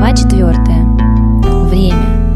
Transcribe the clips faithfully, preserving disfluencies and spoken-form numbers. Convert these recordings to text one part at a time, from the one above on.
Глава четвертая. Время.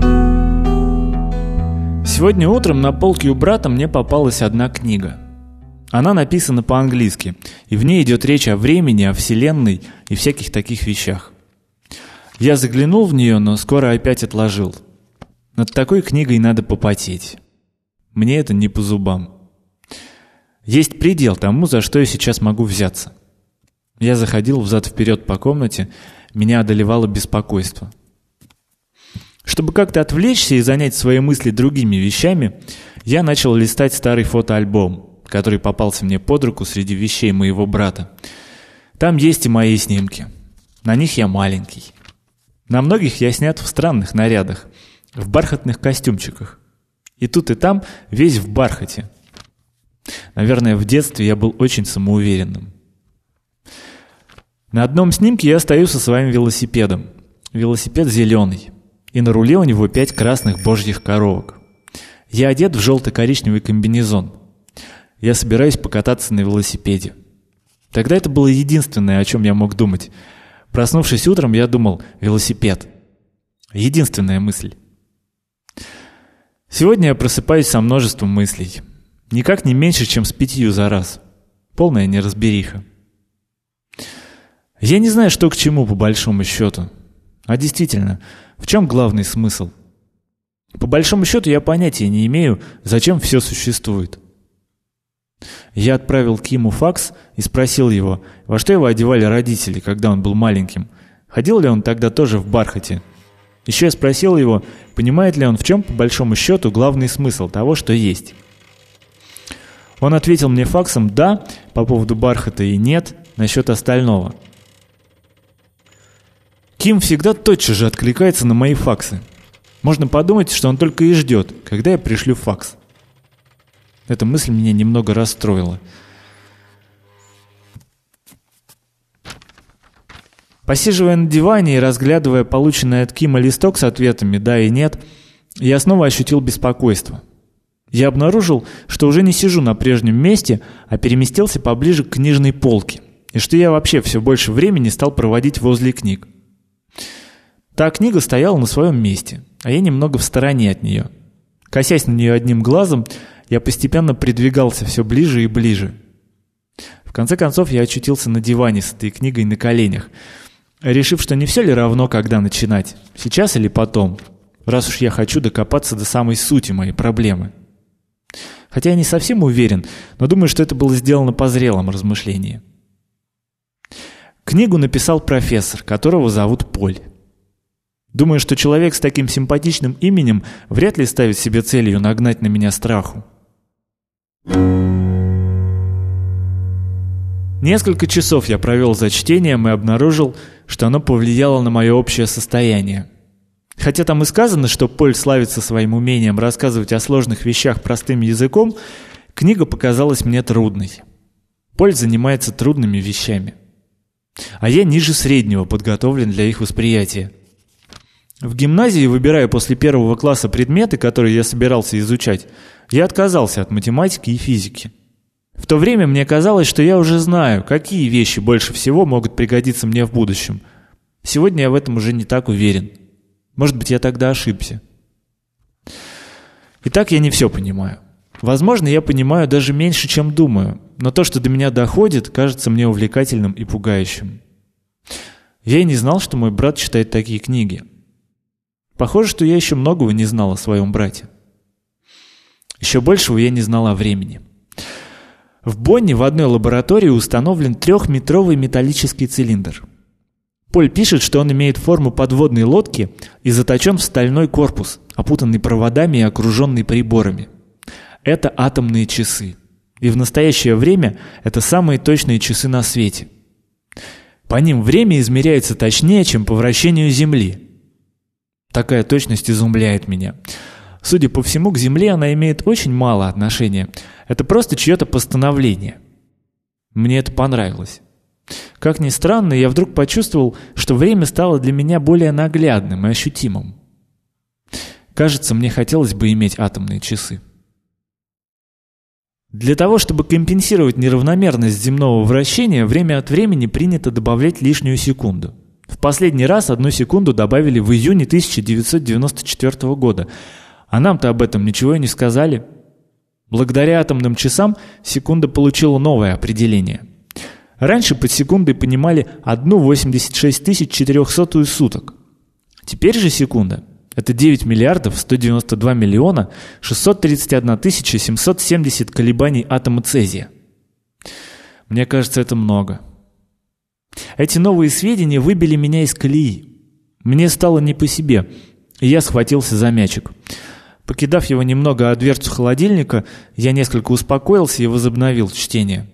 Сегодня утром на полке у брата мне попалась одна книга. Она написана по-английски, и в ней идет речь о времени, о вселенной и всяких таких вещах. Я заглянул в нее, но скоро опять отложил. Над такой книгой надо попотеть. Мне это не по зубам. Есть предел тому, за что я сейчас могу взяться. Я заходил взад-вперед по комнате, меня одолевало беспокойство. Чтобы как-то отвлечься и занять свои мысли другими вещами, я начал листать старый фотоальбом, который попался мне под руку среди вещей моего брата. Там есть и мои снимки. На них я маленький. На многих я снят в странных нарядах, в бархатных костюмчиках. И тут и там весь в бархате. Наверное, в детстве я был очень самоуверенным. На одном снимке я стою со своим велосипедом. Велосипед зеленый. И на руле у него пять красных божьих коровок. Я одет в желто-коричневый комбинезон. Я собираюсь покататься на велосипеде. Тогда это было единственное, о чем я мог думать. Проснувшись утром, я думал: велосипед. Единственная мысль. Сегодня я просыпаюсь со множеством мыслей. Никак не меньше, чем с пятью за раз. Полная неразбериха. Я не знаю, что к чему по большому счету. А действительно, в чем главный смысл? По большому счету я понятия не имею, зачем все существует. Я отправил Киму факс и спросил его, во что его одевали родители, когда он был маленьким. Ходил ли он тогда тоже в бархате? Еще я спросил его, понимает ли он, в чем по большому счету главный смысл того, что есть. Он ответил мне факсом «да» по поводу бархата и «нет» насчет остального. Ким всегда тотчас же откликается на мои факсы. Можно подумать, что он только и ждет, когда я пришлю факс. Эта мысль меня немного расстроила. Посиживая на диване и разглядывая полученный от Кима листок с ответами «да» и «нет», я снова ощутил беспокойство. Я обнаружил, что уже не сижу на прежнем месте, а переместился поближе к книжной полке, и что я вообще все больше времени стал проводить возле книг. Та книга стояла на своем месте, а я немного в стороне от нее. Косясь на нее одним глазом, я постепенно придвигался все ближе и ближе. В конце концов, я очутился на диване с этой книгой на коленях, решив, что не все ли равно, когда начинать, сейчас или потом, раз уж я хочу докопаться до самой сути моей проблемы. Хотя я не совсем уверен, но думаю, что это было сделано по зрелому размышлению. Книгу написал профессор, которого зовут Поль. Думаю, что человек с таким симпатичным именем вряд ли ставит себе целью нагнать на меня страху. Несколько часов я провел за чтением и обнаружил, что оно повлияло на мое общее состояние. Хотя там и сказано, что Поль славится своим умением рассказывать о сложных вещах простым языком, книга показалась мне трудной. Поль занимается трудными вещами. А я ниже среднего подготовлен для их восприятия. В гимназии, выбирая после первого класса предметы, которые я собирался изучать, я отказался от математики и физики. В то время мне казалось, что я уже знаю, какие вещи больше всего могут пригодиться мне в будущем. Сегодня я в этом уже не так уверен. Может быть, я тогда ошибся. Итак, я не все понимаю. Возможно, я понимаю даже меньше, чем думаю, но то, что до меня доходит, кажется мне увлекательным и пугающим. Я и не знал, что мой брат читает такие книги. Похоже, что я еще многого не знал о своем брате. Еще большего я не знал о времени. В Бонне в одной лаборатории установлен трехметровый металлический цилиндр. Поль пишет, что он имеет форму подводной лодки и заточен в стальной корпус, опутанный проводами и окруженный приборами. Это атомные часы. И в настоящее время это самые точные часы на свете. По ним время измеряется точнее, чем по вращению Земли. Такая точность изумляет меня. Судя по всему, к Земле она имеет очень мало отношения. Это просто чье-то постановление. Мне это понравилось. Как ни странно, я вдруг почувствовал, что время стало для меня более наглядным и ощутимым. Кажется, мне хотелось бы иметь атомные часы. Для того, чтобы компенсировать неравномерность земного вращения, время от времени принято добавлять лишнюю секунду. В последний раз одну секунду добавили в июне тысяча девятьсот девяносто четвёртого года, а нам-то об этом ничего и не сказали. Благодаря атомным часам секунда получила новое определение. Раньше под секундой понимали одну восемьдесят шесть тысяч четырехсотую суток. Теперь же секунда – это девять миллиардов сто девяносто два миллиона шестьсот тридцать одна тысяча семьсот семьдесят колебаний атома цезия. Мне кажется, это много. Эти новые сведения выбили меня из колеи. Мне стало не по себе, и я схватился за мячик. Покидав его немного о дверцу холодильника, я несколько успокоился и возобновил чтение.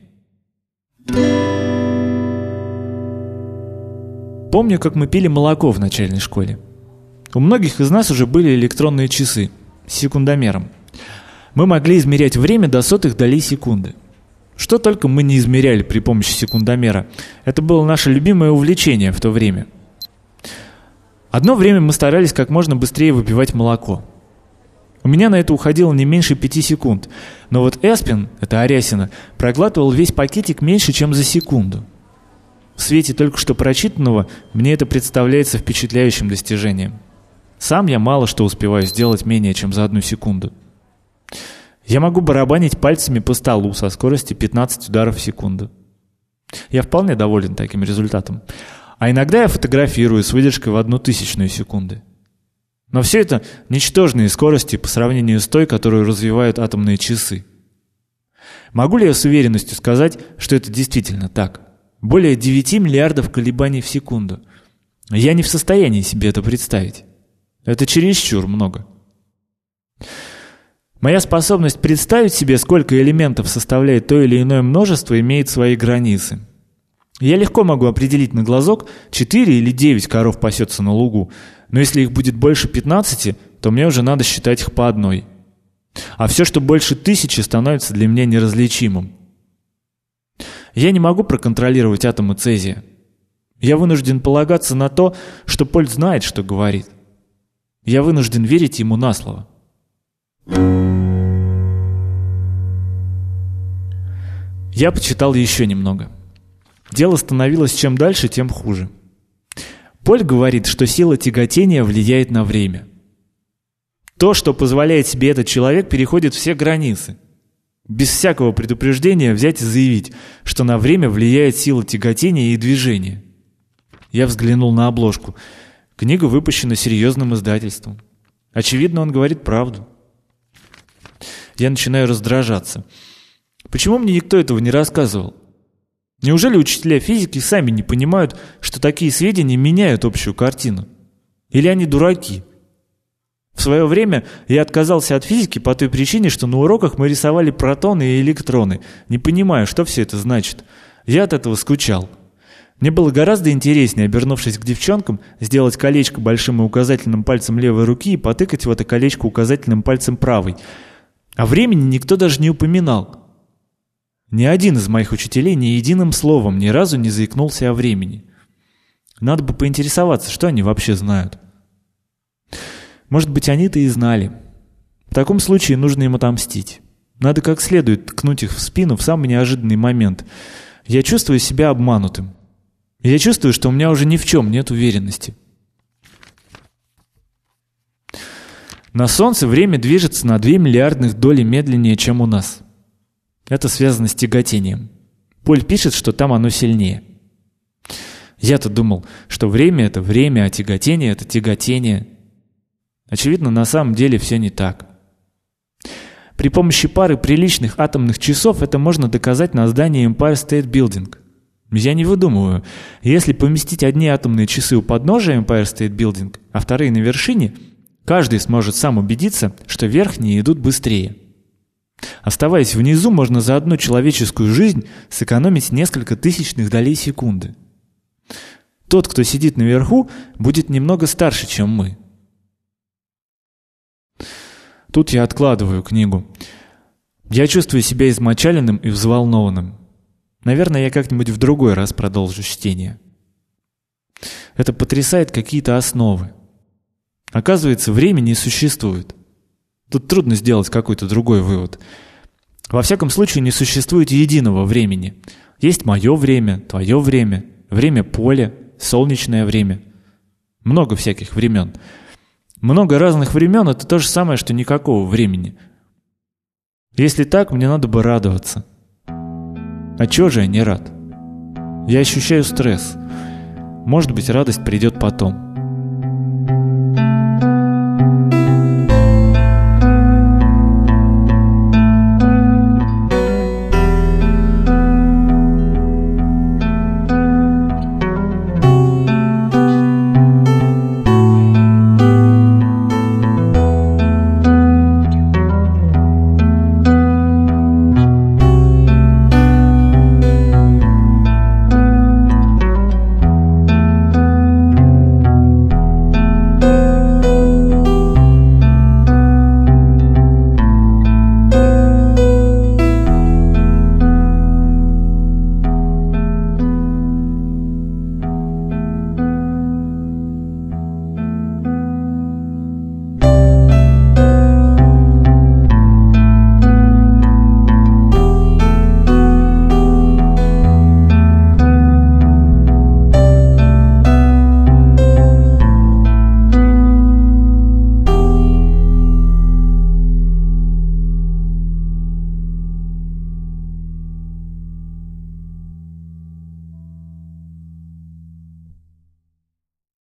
Помню, как мы пили молоко в начальной школе. У многих из нас уже были электронные часы с секундомером. Мы могли измерять время до сотых долей секунды. Что только мы не измеряли при помощи секундомера. Это было наше любимое увлечение в то время. Одно время мы старались как можно быстрее выпивать молоко. У меня на это уходило не меньше пяти секунд. Но вот Эспин, это Арясина, проглатывал весь пакетик меньше, чем за секунду. В свете только что прочитанного мне это представляется впечатляющим достижением. Сам я мало что успеваю сделать менее чем за одну секунду. Я могу барабанить пальцами по столу со скоростью пятнадцать ударов в секунду. Я вполне доволен таким результатом. А иногда я фотографирую с выдержкой в одну тысячную секунды. Но все это ничтожные скорости по сравнению с той, которую развивают атомные часы. Могу ли я с уверенностью сказать, что это действительно так? Более девяти миллиардов колебаний в секунду. Я не в состоянии себе это представить. Это чересчур много. Моя способность представить себе, сколько элементов составляет то или иное множество, имеет свои границы. Я легко могу определить на глазок, четыре или девять коров пасется на лугу, но если их будет больше пятнадцати, то мне уже надо считать их по одной. А все, что больше тысячи, становится для меня неразличимым. Я не могу проконтролировать атомы цезия. Я вынужден полагаться на то, что Поль знает, что говорит. Я вынужден верить ему на слово. Я почитал еще немного. Дело становилось чем дальше, тем хуже. Поль говорит, что сила тяготения влияет на время. То, что позволяет себе этот человек, переходит все границы. Без всякого предупреждения взять и заявить, что на время влияет сила тяготения и движения. Я взглянул на обложку. Книга выпущена серьезным издательством. Очевидно, он говорит правду. Я начинаю раздражаться. Почему мне никто этого не рассказывал? Неужели учителя физики сами не понимают, что такие сведения меняют общую картину? Или они дураки? В свое время я отказался от физики по той причине, что на уроках мы рисовали протоны и электроны, не понимая, что все это значит. Я от этого скучал. Мне было гораздо интереснее, обернувшись к девчонкам, сделать колечко большим и указательным пальцем левой руки и потыкать в это колечко указательным пальцем правой. О времени никто даже не упоминал. Ни один из моих учителей ни единым словом ни разу не заикнулся о времени. Надо бы поинтересоваться, что они вообще знают. Может быть, они-то и знали. В таком случае нужно им отомстить. Надо как следует ткнуть их в спину в самый неожиданный момент. Я чувствую себя обманутым. Я чувствую, что у меня уже ни в чем нет уверенности. На Солнце время движется на две миллиардных доли медленнее, чем у нас. Это связано с тяготением. Поль пишет, что там оно сильнее. Я-то думал, что время — это время, а тяготение — это тяготение. Очевидно, на самом деле все не так. При помощи пары приличных атомных часов это можно доказать на здании Empire State Building. Я не выдумываю. Если поместить одни атомные часы у подножия Empire State Building, а вторые на вершине, каждый сможет сам убедиться, что верхние идут быстрее. Оставаясь внизу, можно за одну человеческую жизнь сэкономить несколько тысячных долей секунды. Тот, кто сидит наверху, будет немного старше, чем мы. Тут я откладываю книгу. Я чувствую себя измочаленным и взволнованным. Наверное, я как-нибудь в другой раз продолжу чтение. Это потрясает какие-то основы. Оказывается, время не существует. Тут трудно сделать какой-то другой вывод. Во всяком случае, не существует единого времени. Есть мое время, твое время, время Поля, солнечное время. Много всяких времен. Много разных времен — это то же самое, что никакого времени. Если так, мне надо бы радоваться. А чего же я не рад? Я ощущаю стресс. Может быть, радость придет потом.